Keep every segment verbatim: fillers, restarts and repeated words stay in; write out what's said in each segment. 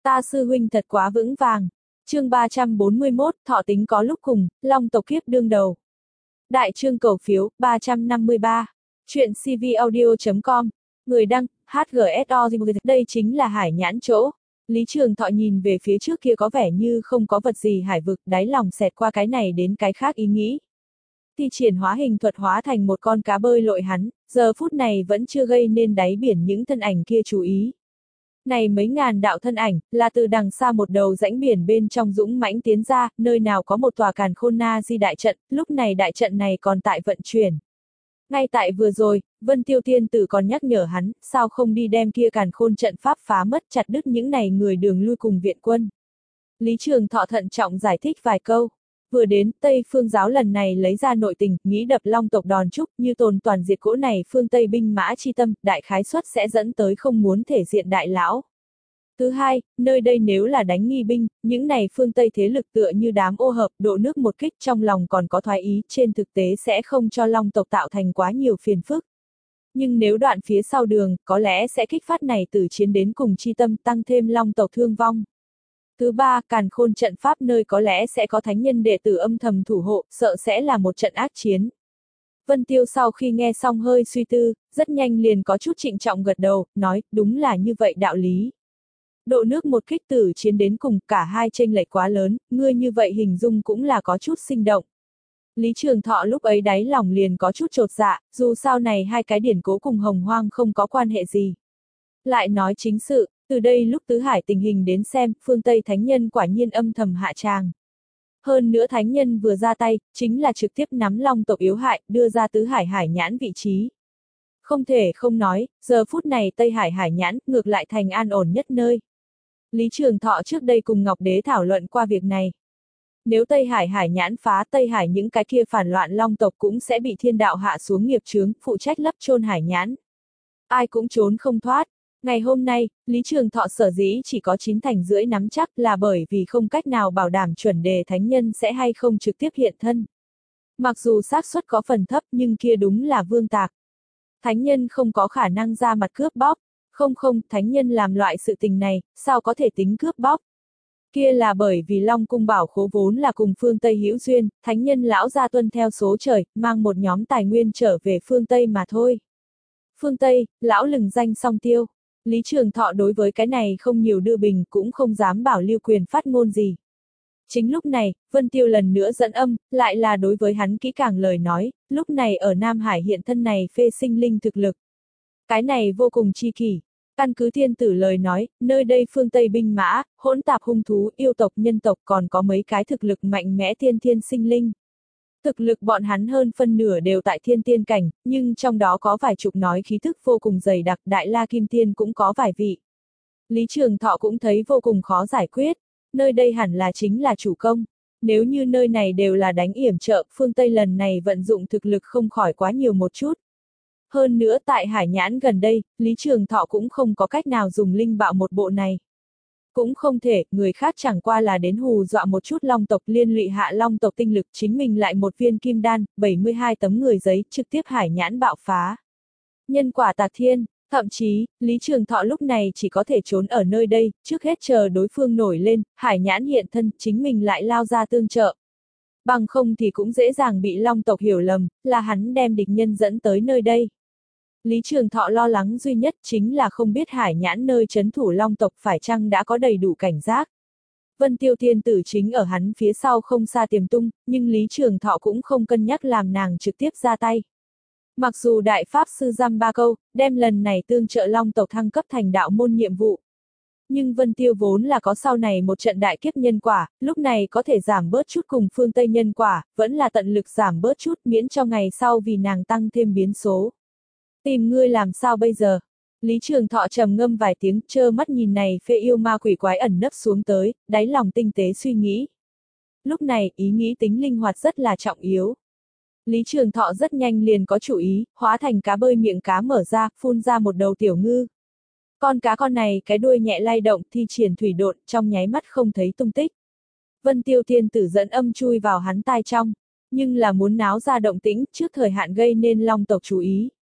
Ta sư huynh thật quá vững vàng. Chương ba trăm bốn mươi mốt, thọ tính có lúc cùng, long tộc kiếp đương đầu. Đại chương cầu phiếu, ba trăm năm mươi ba. Chuyện cvaudio chấm com. Người đăng, hát giê ét o. Đây chính là hải nhãn chỗ. Lý Trường Thọ nhìn về phía trước kia có vẻ như không có vật gì hải vực, đáy lòng xẹt qua cái này đến cái khác ý nghĩ. Thi triển hóa hình thuật hóa thành một con cá bơi lội hắn, giờ phút này vẫn chưa gây nên đáy biển những thân ảnh kia chú ý. Này mấy ngàn đạo thân ảnh, là từ đằng xa một đầu rãnh biển bên trong dũng mãnh tiến ra, nơi nào có một tòa càn khôn na di đại trận, lúc này đại trận này còn tại vận chuyển. Ngay tại vừa rồi, Vân Tiêu Tiên Tử còn nhắc nhở hắn, sao không đi đem kia càn khôn trận pháp phá mất chặt đứt những này người đường lui cùng viện quân. Lý Trường Thọ thận trọng giải thích vài câu. Vừa đến, Tây Phương giáo lần này lấy ra nội tình, nghĩ đập long tộc đòn trúc, như tồn toàn diệt cỗ này phương Tây binh mã chi tâm, đại khái suất sẽ dẫn tới không muốn thể diện đại lão. Thứ hai, nơi đây nếu là đánh nghi binh, những này phương Tây thế lực tựa như đám ô hợp, độ nước một kích trong lòng còn có thoái ý, trên thực tế sẽ không cho long tộc tạo thành quá nhiều phiền phức. Nhưng nếu đoạn phía sau đường, có lẽ sẽ kích phát này từ chiến đến cùng chi tâm, tăng thêm long tộc thương vong. Thứ ba, càn khôn trận pháp nơi có lẽ sẽ có thánh nhân đệ tử âm thầm thủ hộ, sợ sẽ là một trận ác chiến. Vân Tiêu sau khi nghe xong hơi suy tư, rất nhanh liền có chút trịnh trọng gật đầu, nói, đúng là như vậy đạo lý. Độ nước một kích tử chiến đến cùng, cả hai chênh lệch quá lớn, ngươi như vậy hình dung cũng là có chút sinh động. Lý Trường Thọ lúc ấy đáy lòng liền có chút chột dạ, dù sao này hai cái điển cố cùng hồng hoang không có quan hệ gì. Lại nói chính sự, từ đây lúc tứ hải tình hình đến xem, phương Tây Thánh Nhân quả nhiên âm thầm hạ tràng. Hơn nữa Thánh Nhân vừa ra tay, chính là trực tiếp nắm long tộc yếu hại, đưa ra tứ hải hải nhãn vị trí. Không thể không nói, giờ phút này Tây Hải hải nhãn, ngược lại thành an ổn nhất nơi. Lý Trường Thọ trước đây cùng Ngọc Đế thảo luận qua việc này. Nếu Tây Hải hải nhãn phá Tây Hải những cái kia phản loạn long tộc cũng sẽ bị thiên đạo hạ xuống nghiệp chướng, phụ trách lấp chôn hải nhãn. Ai cũng trốn không thoát. Ngày hôm nay, Lý Trường Thọ sở dĩ chỉ có chín thành rưỡi nắm chắc là bởi vì không cách nào bảo đảm chuẩn đề thánh nhân sẽ hay không trực tiếp hiện thân. Mặc dù xác suất có phần thấp nhưng kia đúng là vương tạc. Thánh nhân không có khả năng ra mặt cướp bóc. Không không, thánh nhân làm loại sự tình này, sao có thể tính cướp bóc? Kia là bởi vì Long Cung bảo khố vốn là cùng phương Tây hữu duyên, thánh nhân lão ra tuân theo số trời, mang một nhóm tài nguyên trở về phương Tây mà thôi. Phương Tây, lão lừng danh song tiêu. Lý Trường Thọ đối với cái này không nhiều đưa bình, cũng không dám bảo lưu quyền phát ngôn gì. Chính lúc này, Vân Tiêu lần nữa dẫn âm, lại là đối với hắn kỹ càng lời nói, lúc này ở Nam Hải hiện thân này phê sinh linh thực lực. Cái này vô cùng chi kỷ. Căn cứ thiên tử lời nói, nơi đây phương Tây binh mã, hỗn tạp hung thú, yêu tộc nhân tộc còn có mấy cái thực lực mạnh mẽ thiên thiên sinh linh. Thực lực bọn hắn hơn phân nửa đều tại thiên tiên cảnh, nhưng trong đó có vài chục nói khí thức vô cùng dày đặc, đại la kim tiên cũng có vài vị. Lý Trường Thọ cũng thấy vô cùng khó giải quyết, nơi đây hẳn là chính là chủ công. Nếu như nơi này đều là đánh yểm trợ, phương Tây lần này vận dụng thực lực không khỏi quá nhiều một chút. Hơn nữa tại hải nhãn gần đây, Lý Trường Thọ cũng không có cách nào dùng linh bạo một bộ này. Cũng không thể, người khác chẳng qua là đến hù dọa một chút long tộc liên lụy hạ long tộc tinh lực, chính mình lại một viên kim đan, bảy mươi hai tấm người giấy, trực tiếp hải nhãn bạo phá. Nhân quả tạc thiên, thậm chí, Lý Trường Thọ lúc này chỉ có thể trốn ở nơi đây, trước hết chờ đối phương nổi lên, hải nhãn hiện thân, chính mình lại lao ra tương trợ. Bằng không thì cũng dễ dàng bị long tộc hiểu lầm, là hắn đem địch nhân dẫn tới nơi đây. Lý Trường Thọ lo lắng duy nhất chính là không biết hải nhãn nơi trấn thủ long tộc phải chăng đã có đầy đủ cảnh giác. Vân Tiêu Tiên Tử chính ở hắn phía sau không xa tiềm tung, nhưng Lý Trường Thọ cũng không cân nhắc làm nàng trực tiếp ra tay. Mặc dù Đại Pháp Sư dăm ba câu, đem lần này tương trợ long tộc thăng cấp thành đạo môn nhiệm vụ. Nhưng Vân Tiêu vốn là có sau này một trận đại kiếp nhân quả, lúc này có thể giảm bớt chút cùng phương Tây nhân quả, vẫn là tận lực giảm bớt chút miễn cho ngày sau vì nàng tăng thêm biến số. Tìm ngươi làm sao bây giờ? Lý Trường Thọ trầm ngâm vài tiếng, trơ mắt nhìn này phê yêu ma quỷ quái ẩn nấp xuống tới, đáy lòng tinh tế suy nghĩ. Lúc này, ý nghĩ tính linh hoạt rất là trọng yếu. Lý Trường Thọ rất nhanh liền có chủ ý, hóa thành cá bơi miệng cá mở ra, phun ra một đầu tiểu ngư. Con cá con này cái đuôi nhẹ lay động, thi triển thủy độn, trong nháy mắt không thấy tung tích. Vân Tiêu Tiên Tử dẫn âm chui vào hắn tai trong, nhưng là muốn náo ra động tĩnh, trước thời hạn gây nên long tộc chú ý.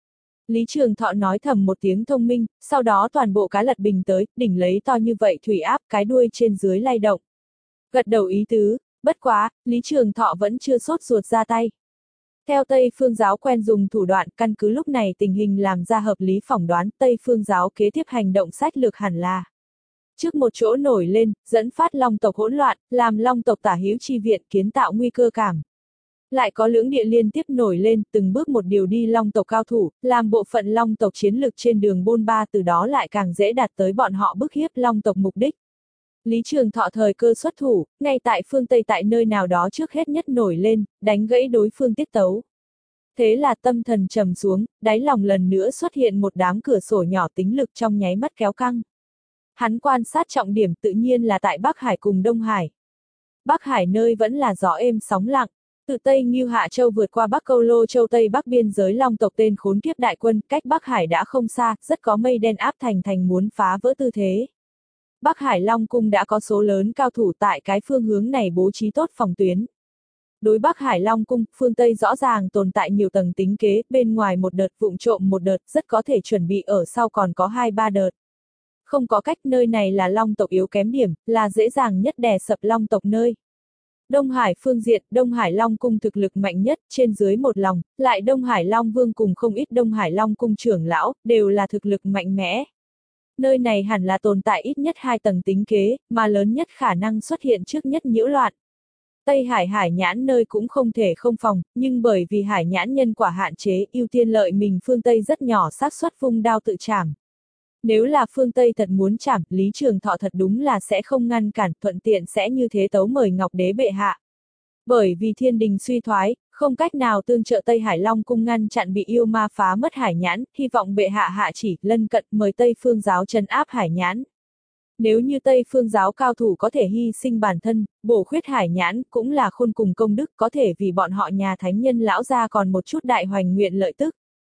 Lý Trường Thọ nói thầm một tiếng thông minh, sau đó toàn bộ cá lật bình tới, đỉnh lấy to như vậy thủy áp, cái đuôi trên dưới lay động. Gật đầu ý tứ, bất quá, Lý Trường Thọ vẫn chưa sốt ruột ra tay. Theo Tây Phương giáo quen dùng thủ đoạn, căn cứ lúc này tình hình làm ra hợp lý phỏng đoán, Tây Phương giáo kế tiếp hành động sách lược hẳn là trước một chỗ nổi lên, dẫn phát Long tộc hỗn loạn, làm Long tộc tả hữu chi viện, kiến tạo nguy cơ cảm. Lại có lưỡng địa liên tiếp nổi lên, từng bước một điều đi Long tộc cao thủ, làm bộ phận Long tộc chiến lực trên đường bôn ba, từ đó lại càng dễ đạt tới bọn họ bức hiếp Long tộc mục đích. Lý Trường Thọ thời cơ xuất thủ, ngay tại phương Tây tại nơi nào đó trước hết nhất nổi lên, đánh gãy đối phương tiết tấu. Thế là tâm thần trầm xuống, đáy lòng lần nữa xuất hiện một đám cửa sổ nhỏ tính lực trong nháy mắt kéo căng. Hắn quan sát trọng điểm tự nhiên là tại Bắc Hải cùng Đông Hải. Bắc Hải nơi vẫn là gió êm sóng lặng, từ Tây Ngưu Hạ Châu vượt qua Bắc Câu Lô Châu Tây Bắc biên giới Long tộc tên khốn kiếp đại quân, cách Bắc Hải đã không xa, rất có mây đen áp thành thành muốn phá vỡ tư thế. Bắc Hải Long Cung đã có số lớn cao thủ tại cái phương hướng này bố trí tốt phòng tuyến. Đối Bắc Hải Long Cung, phương Tây rõ ràng tồn tại nhiều tầng tính kế, bên ngoài một đợt vụng trộm một đợt, rất có thể chuẩn bị ở sau còn có hai ba đợt. Không có cách, nơi này là Long tộc yếu kém điểm, là dễ dàng nhất đè sập Long tộc nơi. Đông Hải phương diện, Đông Hải Long Cung thực lực mạnh nhất, trên dưới một lòng, lại Đông Hải Long Vương cùng không ít Đông Hải Long Cung trưởng lão, đều là thực lực mạnh mẽ. Nơi này hẳn là tồn tại ít nhất hai tầng tính kế, mà lớn nhất khả năng xuất hiện trước nhất nhiễu loạn. Tây Hải Hải Nhãn nơi cũng không thể không phòng, nhưng bởi vì Hải Nhãn nhân quả hạn chế, ưu tiên lợi mình phương Tây rất nhỏ xác suất vung đao tự trảm. Nếu là phương Tây thật muốn trảm, Lý Trường Thọ thật đúng là sẽ không ngăn cản, thuận tiện sẽ như thế tấu mời Ngọc Đế bệ hạ. Bởi vì thiên đình suy thoái, không cách nào tương trợ Tây Hải Long Cung ngăn chặn bị yêu ma phá mất Hải Nhãn, hy vọng bệ hạ hạ chỉ, lân cận mời Tây Phương giáo trấn áp Hải Nhãn. Nếu như Tây Phương giáo cao thủ có thể hy sinh bản thân, bổ khuyết Hải Nhãn, cũng là khôn cùng công đức, có thể vì bọn họ nhà thánh nhân lão ra còn một chút đại hoành nguyện lợi tức.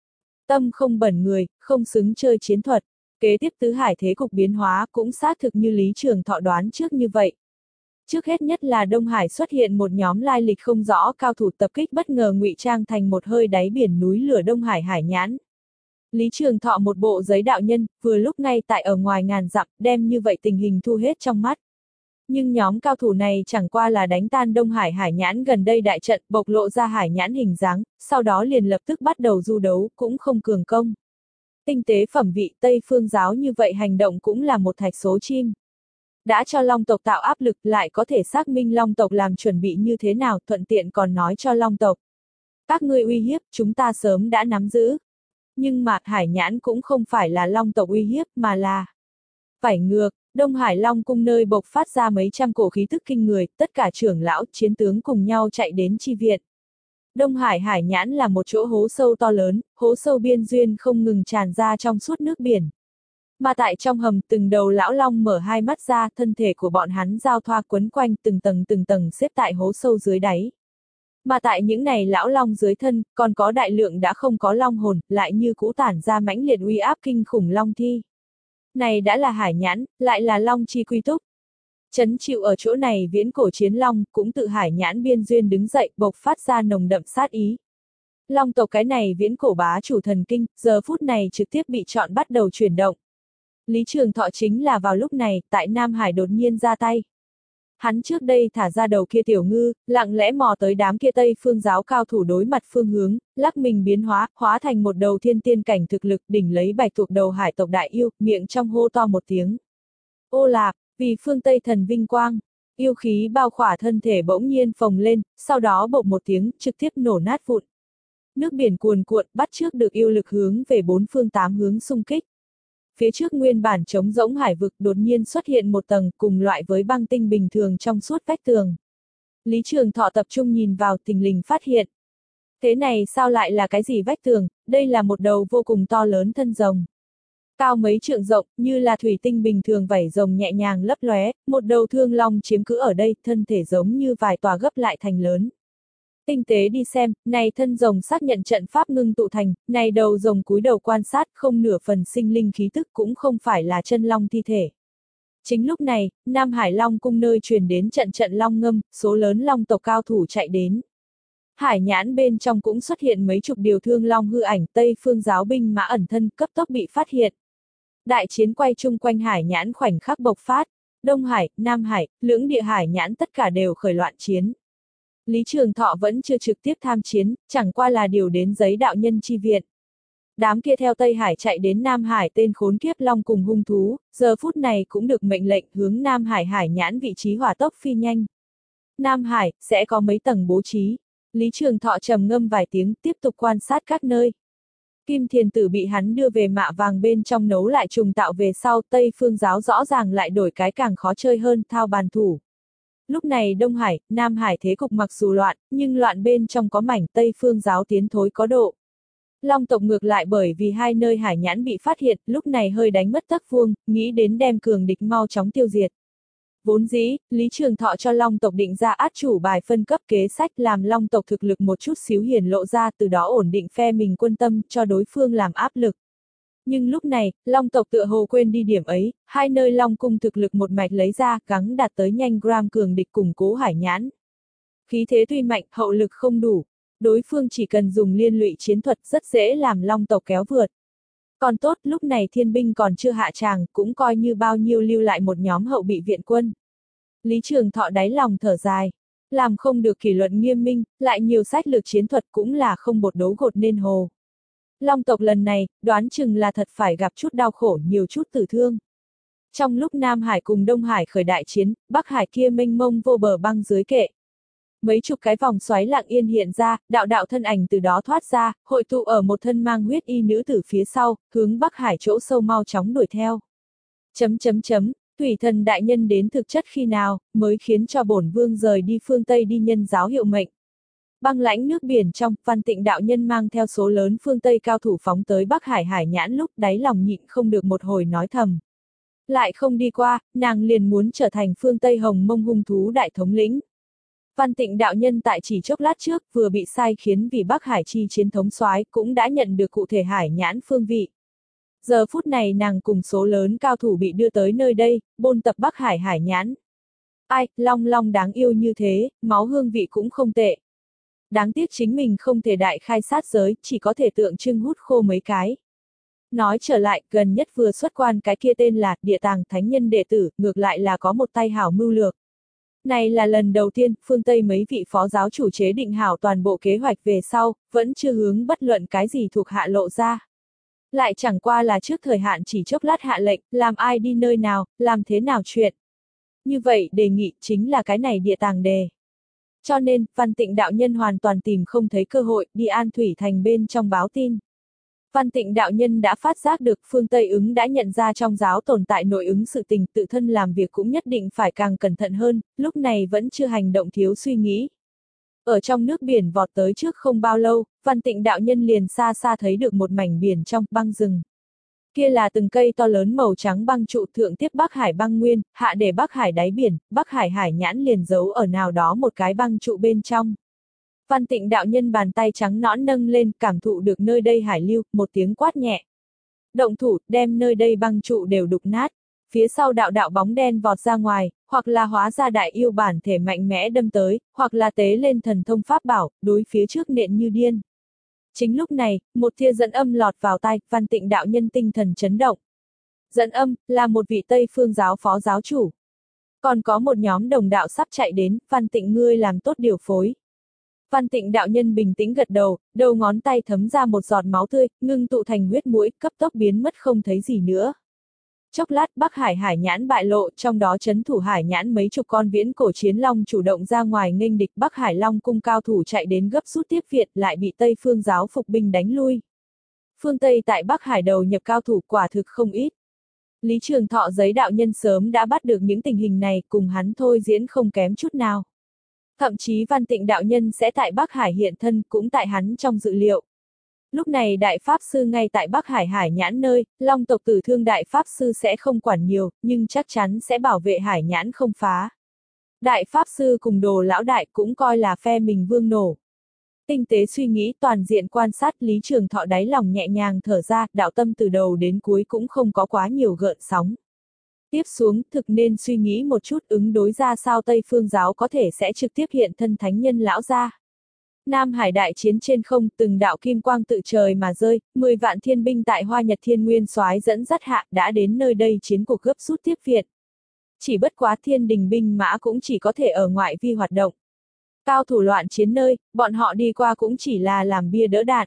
Tâm không bẩn người, không xứng chơi chiến thuật. Kế tiếp tứ hải thế cục biến hóa cũng xác thực như Lý Trường Thọ đoán trước như vậy. Trước hết nhất là Đông Hải xuất hiện một nhóm lai lịch không rõ cao thủ tập kích bất ngờ ngụy trang thành một hơi đáy biển núi lửa Đông Hải Hải Nhãn. Lý Trường Thọ một bộ giấy đạo nhân, vừa lúc ngay tại ở ngoài ngàn dặm, đem như vậy tình hình thu hết trong mắt. Nhưng nhóm cao thủ này chẳng qua là đánh tan Đông Hải Hải Nhãn gần đây đại trận, bộc lộ ra Hải Nhãn hình dáng, sau đó liền lập tức bắt đầu du đấu, cũng không cường công. Tinh tế phẩm vị Tây Phương giáo như vậy hành động cũng là một thạch số chim. Đã cho Long tộc tạo áp lực, lại có thể xác minh Long tộc làm chuẩn bị như thế nào, thuận tiện còn nói cho Long tộc. Các ngươi uy hiếp, chúng ta sớm đã nắm giữ. Nhưng mà Hải Nhãn cũng không phải là Long tộc uy hiếp, mà là phải ngược. Đông Hải Long Cung nơi bộc phát ra mấy trăm cổ khí tức kinh người, tất cả trưởng lão, chiến tướng cùng nhau chạy đến chi viện. Đông Hải Hải Nhãn là một chỗ hố sâu to lớn, hố sâu biên duyên không ngừng tràn ra trong suốt nước biển. Mà tại trong hầm, từng đầu lão long mở hai mắt ra, thân thể của bọn hắn giao thoa quấn quanh từng tầng từng tầng xếp tại hố sâu dưới đáy. Mà tại những này lão long dưới thân, còn có đại lượng đã không có long hồn, lại như cũ tản ra mãnh liệt uy áp kinh khủng long thi. Này đã là Hải Nhãn, lại là long chi quy túc. Chấn chịu ở chỗ này viễn cổ chiến long, cũng tự Hải Nhãn biên duyên đứng dậy, bộc phát ra nồng đậm sát ý. Long tộc cái này viễn cổ bá chủ thần kinh, giờ phút này trực tiếp bị chọn bắt đầu chuyển động. Lý Trường Thọ chính là vào lúc này, tại Nam Hải đột nhiên ra tay. Hắn trước đây thả ra đầu kia tiểu ngư, lặng lẽ mò tới đám kia Tây Phương giáo cao thủ đối mặt phương hướng, lắc mình biến hóa, hóa thành một đầu thiên tiên cảnh thực lực, đỉnh lấy bạch thuộc đầu hải tộc đại yêu, miệng trong hô to một tiếng. Ô lạp, vì phương Tây thần vinh quang, yêu khí bao khỏa thân thể bỗng nhiên phồng lên, sau đó bộp một tiếng, trực tiếp nổ nát vụn. Nước biển cuồn cuộn, bắt trước được yêu lực hướng về bốn phương tám hướng xung kích. Phía trước nguyên bản trống rỗng hải vực đột nhiên xuất hiện một tầng cùng loại với băng tinh bình thường trong suốt vách tường. Lý Trường Thọ tập trung nhìn vào, thình lình phát hiện. Thế này sao lại là cái gì vách tường, đây là một đầu vô cùng to lớn thân rồng. Cao mấy trượng rộng, như là thủy tinh bình thường vảy rồng nhẹ nhàng lấp lóe, một đầu thương long chiếm cứ ở đây, thân thể giống như vài tòa gấp lại thành lớn. Tinh tế đi xem, này thân rồng xác nhận trận pháp ngưng tụ thành, này đầu rồng cúi đầu quan sát, không nửa phần sinh linh khí tức, cũng không phải là chân long thi thể. Chính lúc này, Nam Hải Long Cung nơi truyền đến trận trận long ngâm, số lớn long tộc cao thủ chạy đến. Hải nhãn bên trong cũng xuất hiện mấy chục điều thương long hư ảnh, Tây phương giáo binh mã ẩn thân cấp tốc bị phát hiện. Đại chiến quay chung quanh hải nhãn khoảnh khắc bộc phát, Đông Hải, Nam Hải, lưỡng địa hải nhãn tất cả đều khởi loạn chiến. Lý Trường Thọ vẫn chưa trực tiếp tham chiến, chẳng qua là điều đến giấy đạo nhân chi viện. Đám kia theo Tây Hải chạy đến Nam Hải tên khốn kiếp long cùng hung thú, giờ phút này cũng được mệnh lệnh hướng Nam Hải hải nhãn vị trí hỏa tốc phi nhanh. Nam Hải, sẽ có mấy tầng bố trí. Lý Trường Thọ trầm ngâm vài tiếng, tiếp tục quan sát các nơi. Kim Thiền Tử bị hắn đưa về mạ vàng bên trong nấu lại trùng tạo về sau, Tây phương giáo rõ ràng lại đổi cái càng khó chơi hơn, thao bàn thủ. Lúc này Đông Hải, Nam Hải thế cục mặc dù loạn, nhưng loạn bên trong có mảnh, Tây phương giáo tiến thối có độ. Long tộc ngược lại bởi vì hai nơi hải nhãn bị phát hiện, lúc này hơi đánh mất tấc vuông, nghĩ đến đem cường địch mau chóng tiêu diệt. Vốn dĩ, Lý Trường Thọ cho Long tộc định ra át chủ bài phân cấp kế sách làm Long tộc thực lực một chút xíu hiển lộ ra, từ đó ổn định phe mình quân tâm, cho đối phương làm áp lực. Nhưng lúc này, Long tộc tựa hồ quên đi điểm ấy, hai nơi Long cung thực lực một mạch lấy ra, gắng đạt tới nhanh gram cường địch củng cố hải nhãn. Khí thế tuy mạnh, hậu lực không đủ. Đối phương chỉ cần dùng liên lụy chiến thuật rất dễ làm Long tộc kéo vượt. Còn tốt, lúc này thiên binh còn chưa hạ tràng, cũng coi như bao nhiêu lưu lại một nhóm hậu bị viện quân. Lý Trường Thọ đáy lòng thở dài. Làm không được kỷ luật nghiêm minh, lại nhiều sách lược chiến thuật cũng là không bột đấu gột nên hồ. Long tộc lần này, đoán chừng là thật phải gặp chút đau khổ, nhiều chút tử thương. Trong lúc Nam Hải cùng Đông Hải khởi đại chiến, Bắc Hải kia mênh mông vô bờ băng dưới kệ. Mấy chục cái vòng xoáy lặng yên hiện ra, đạo đạo thân ảnh từ đó thoát ra, hội tụ ở một thân mang huyết y nữ tử phía sau, hướng Bắc Hải chỗ sâu mau chóng đuổi theo. Chấm chấm chấm, Thủy Thần đại nhân đến thực chất khi nào, mới khiến cho bổn vương rời đi phương Tây đi nhân giáo hiệu mệnh. Băng lãnh nước biển trong, Văn Tịnh đạo nhân mang theo số lớn phương Tây cao thủ phóng tới Bắc Hải hải nhãn lúc đáy lòng nhịn không được một hồi nói thầm. Lại không đi qua, nàng liền muốn trở thành phương Tây hồng mông hung thú đại thống lĩnh. Văn Tịnh đạo nhân tại chỉ chốc lát trước vừa bị sai khiến vì Bắc Hải chi chiến thống soái cũng đã nhận được cụ thể hải nhãn phương vị. Giờ phút này nàng cùng số lớn cao thủ bị đưa tới nơi đây, bôn tập Bắc Hải hải nhãn. Ai, long long đáng yêu như thế, máu hương vị cũng không tệ. Đáng tiếc chính mình không thể đại khai sát giới, chỉ có thể tượng trưng hút khô mấy cái. Nói trở lại, gần nhất vừa xuất quan cái kia tên là Địa Tàng Thánh Nhân đệ tử, ngược lại là có một tay hảo mưu lược. Này là lần đầu tiên, phương Tây mấy vị phó giáo chủ chế định hảo toàn bộ kế hoạch về sau, vẫn chưa hướng bất luận cái gì thuộc hạ lộ ra. Lại chẳng qua là trước thời hạn chỉ chốc lát hạ lệnh, làm ai đi nơi nào, làm thế nào chuyện. Như vậy, đề nghị chính là cái này địa tàng đề. Cho nên, Văn Tịnh đạo nhân hoàn toàn tìm không thấy cơ hội, đi An Thủy Thành bên trong báo tin. Văn Tịnh đạo nhân đã phát giác được phương Tây ứng đã nhận ra trong giáo tồn tại nội ứng sự tình, tự thân làm việc cũng nhất định phải càng cẩn thận hơn, lúc này vẫn chưa hành động thiếu suy nghĩ. Ở trong nước biển vọt tới trước không bao lâu, Văn Tịnh đạo nhân liền xa xa thấy được một mảnh biển trong băng rừng. Kia là từng cây to lớn màu trắng băng trụ thượng tiếp Bắc Hải băng nguyên, hạ để Bắc Hải đáy biển, Bắc Hải hải nhãn liền giấu ở nào đó một cái băng trụ bên trong. Văn Tịnh đạo nhân bàn tay trắng nõn nâng lên, cảm thụ được nơi đây hải lưu, một tiếng quát nhẹ. Động thủ, đem nơi đây băng trụ đều đục nát. Phía sau đạo đạo bóng đen vọt ra ngoài, hoặc là hóa ra đại yêu bản thể mạnh mẽ đâm tới, hoặc là tế lên thần thông pháp bảo, đối phía trước nện như điên. Chính lúc này, một tia dẫn âm lọt vào tai, Văn Tịnh đạo nhân tinh thần chấn động. Dẫn âm, là một vị Tây phương giáo phó giáo chủ. Còn có một nhóm đồng đạo sắp chạy đến, Văn Tịnh ngươi làm tốt điều phối. Văn Tịnh đạo nhân bình tĩnh gật đầu, đầu ngón tay thấm ra một giọt máu tươi, ngưng tụ thành huyết mũi, cấp tốc biến mất không thấy gì nữa. Chốc lát Bắc Hải hải nhãn bại lộ, trong đó trấn thủ hải nhãn mấy chục con viễn cổ chiến long chủ động ra ngoài nghênh địch, Bắc Hải Long cung cao thủ chạy đến gấp rút tiếp viện, lại bị Tây phương giáo phục binh đánh lui. Phương Tây tại Bắc Hải đầu nhập cao thủ quả thực không ít. Lý Trường Thọ giấy đạo nhân sớm đã bắt được những tình hình này, cùng hắn thôi diễn không kém chút nào. Thậm chí Văn Tịnh đạo nhân sẽ tại Bắc Hải hiện thân cũng tại hắn trong dự liệu. Lúc này Đại Pháp Sư ngay tại Bắc Hải hải nhãn nơi, Long tộc tử thương Đại Pháp Sư sẽ không quản nhiều, nhưng chắc chắn sẽ bảo vệ hải nhãn không phá. Đại Pháp Sư cùng Đồ lão đại cũng coi là phe mình vương nổ. Tinh tế suy nghĩ, toàn diện quan sát, Lý Trường Thọ đáy lòng nhẹ nhàng thở ra, đạo tâm từ đầu đến cuối cũng không có quá nhiều gợn sóng. Tiếp xuống, thực nên suy nghĩ một chút ứng đối ra sao Tây phương giáo có thể sẽ trực tiếp hiện thân thánh nhân lão gia. Nam Hải đại chiến trên không, từng đạo kim quang tự trời mà rơi, mười vạn thiên binh tại Hoa Nhật Thiên Nguyên Soái dẫn dắt hạ đã đến nơi đây chiến cuộc gấp rút tiếp viện. Chỉ bất quá thiên đình binh mã cũng chỉ có thể ở ngoại vi hoạt động. Cao thủ loạn chiến nơi, bọn họ đi qua cũng chỉ là làm bia đỡ đạn.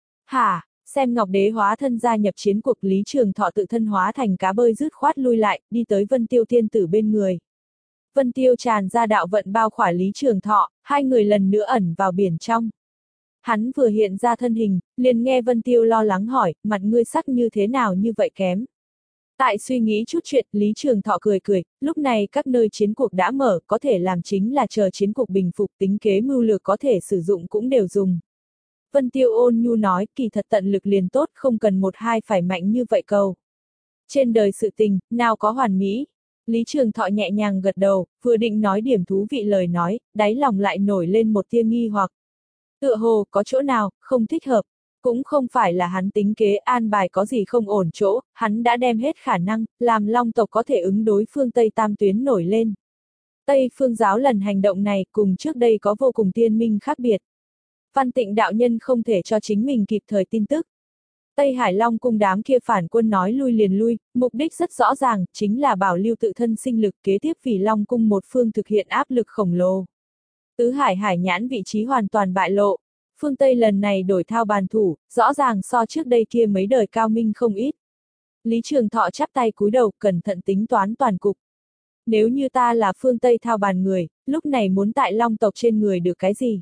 Hả, xem Ngọc Đế hóa thân gia nhập chiến cuộc, Lý Trường Thọ tự thân hóa thành cá bơi dứt khoát lui lại, đi tới Vân Tiêu Thiên Tử bên người. Vân Tiêu tràn ra đạo vận bao khỏa Lý Trường Thọ, hai người lần nữa ẩn vào biển trong. Hắn vừa hiện ra thân hình, liền nghe Vân Tiêu lo lắng hỏi, mặt ngươi sắc như thế nào như vậy kém. Tại suy nghĩ chút chuyện, Lý Trường Thọ cười cười, lúc này các nơi chiến cuộc đã mở, có thể làm chính là chờ chiến cuộc bình phục, tính kế mưu lược có thể sử dụng cũng đều dùng. Vân Tiêu ôn nhu nói, kỳ thật tận lực liền tốt, không cần một hai phải mạnh như vậy cầu. Trên đời sự tình, nào có hoàn mỹ. Lý Trường Thọ nhẹ nhàng gật đầu, vừa định nói điểm thú vị lời nói, đáy lòng lại nổi lên một tia nghi hoặc. Tựa hồ, có chỗ nào, không thích hợp. Cũng không phải là hắn tính kế an bài có gì không ổn chỗ, hắn đã đem hết khả năng, làm Long tộc có thể ứng đối phương Tây Tam Tuyến nổi lên. Tây Phương giáo lần hành động này cùng trước đây có vô cùng tiên minh khác biệt. Văn Tịnh đạo nhân không thể cho chính mình kịp thời tin tức. Tây Hải Long cung đám kia phản quân nói lui liền lui, mục đích rất rõ ràng, chính là bảo lưu tự thân sinh lực kế tiếp vì Long cung một phương thực hiện áp lực khổng lồ. Tứ Hải Hải nhãn vị trí hoàn toàn bại lộ. Phương Tây lần này đổi thao bàn thủ, rõ ràng so trước đây kia mấy đời cao minh không ít. Lý Trường Thọ chắp tay cúi đầu, cẩn thận tính toán toàn cục. Nếu như ta là phương Tây thao bàn người, lúc này muốn tại Long tộc trên người được cái gì?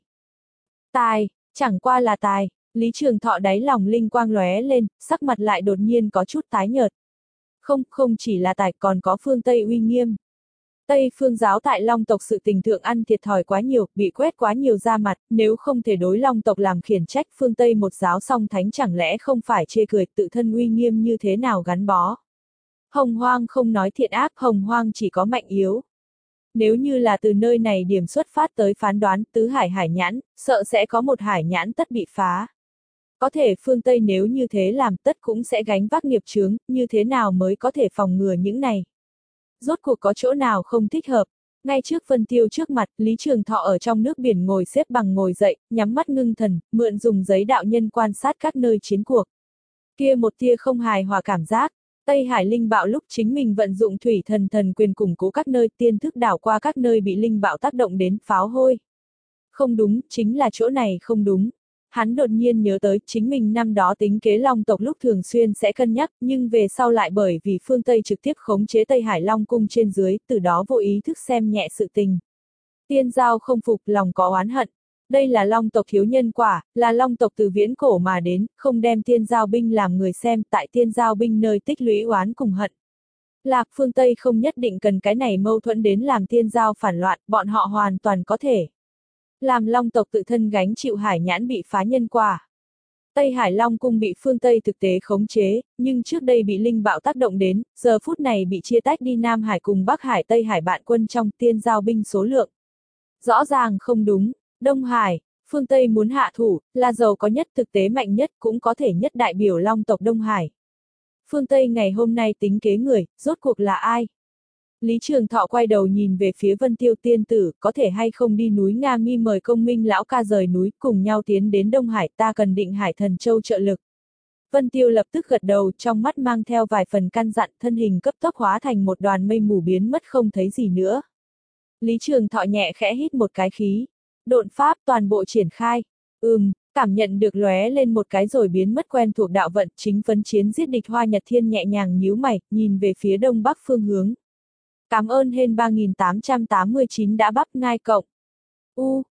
Tài, chẳng qua là tài. Lý Trường Thọ đáy lòng linh quang lóe lên, sắc mặt lại đột nhiên có chút tái nhợt. Không, không chỉ là tài, còn có phương Tây uy nghiêm. Tây phương giáo tại Long tộc sự tình thượng ăn thiệt thòi quá nhiều, bị quét quá nhiều ra mặt, nếu không thể đối Long tộc làm khiển trách, phương Tây một giáo song thánh chẳng lẽ không phải chê cười, tự thân uy nghiêm như thế nào gắn bó. Hồng Hoang không nói thiện ác, Hồng Hoang chỉ có mạnh yếu. Nếu như là từ nơi này điểm xuất phát tới phán đoán, tứ hải hải nhãn, sợ sẽ có một hải nhãn tất bị phá. Có thể phương Tây nếu như thế làm tất cũng sẽ gánh vác nghiệp chướng, như thế nào mới có thể phòng ngừa những này. Rốt cuộc có chỗ nào không thích hợp. Ngay trước Vân Tiêu trước mặt, Lý Trường Thọ ở trong nước biển ngồi xếp bằng ngồi dậy, nhắm mắt ngưng thần, mượn dùng giấy đạo nhân quan sát các nơi chiến cuộc. Kia một tia không hài hòa cảm giác, Tây Hải linh bạo lúc chính mình vận dụng thủy thần thần quyền củng cố các nơi, tiên thức đảo qua các nơi bị linh bạo tác động đến, pháo hôi. Không đúng, chính là chỗ này không đúng. Hắn đột nhiên nhớ tới chính mình năm đó tính kế Long tộc lúc thường xuyên sẽ cân nhắc, nhưng về sau lại bởi vì phương Tây trực tiếp khống chế Tây Hải Long cung trên dưới, từ đó vô ý thức xem nhẹ sự tình. Tiên giao không phục, lòng có oán hận. Đây là Long tộc thiếu nhân quả, là Long tộc từ viễn cổ mà đến, không đem tiên giao binh làm người xem, tại tiên giao binh nơi tích lũy oán cùng hận. Lạc phương Tây không nhất định cần cái này mâu thuẫn đến làm tiên giao phản loạn, bọn họ hoàn toàn có thể. Làm Long tộc tự thân gánh chịu hải nhãn bị phá nhân quả. Tây Hải Long cung bị phương Tây thực tế khống chế, nhưng trước đây bị linh bạo tác động đến, giờ phút này bị chia tách đi Nam Hải cùng Bắc Hải Tây Hải bạn quân trong tiên giao binh số lượng. Rõ ràng không đúng, Đông Hải, phương Tây muốn hạ thủ, là giàu có nhất thực tế mạnh nhất cũng có thể nhất đại biểu Long tộc Đông Hải. Phương Tây ngày hôm nay tính kế người, rốt cuộc là ai? Lý Trường Thọ quay đầu nhìn về phía Vân Tiêu tiên tử, có thể hay không đi núi Nga Mi mời công minh lão ca rời núi, cùng nhau tiến đến Đông Hải, ta cần Định Hải Thần Châu trợ lực. Vân Tiêu lập tức gật đầu, trong mắt mang theo vài phần căn dặn, thân hình cấp tốc hóa thành một đoàn mây mù biến mất không thấy gì nữa. Lý Trường Thọ nhẹ khẽ hít một cái khí, độn pháp toàn bộ triển khai. Ừm, cảm nhận được lóe lên một cái rồi biến mất quen thuộc đạo vận, chính phấn chiến giết địch Hoa Nhật Thiên nhẹ nhàng nhíu mày, nhìn về phía đông bắc phương hướng. Cảm ơn hên ba nghìn tám trăm tám mươi chín đã bắp ngai cộng. U,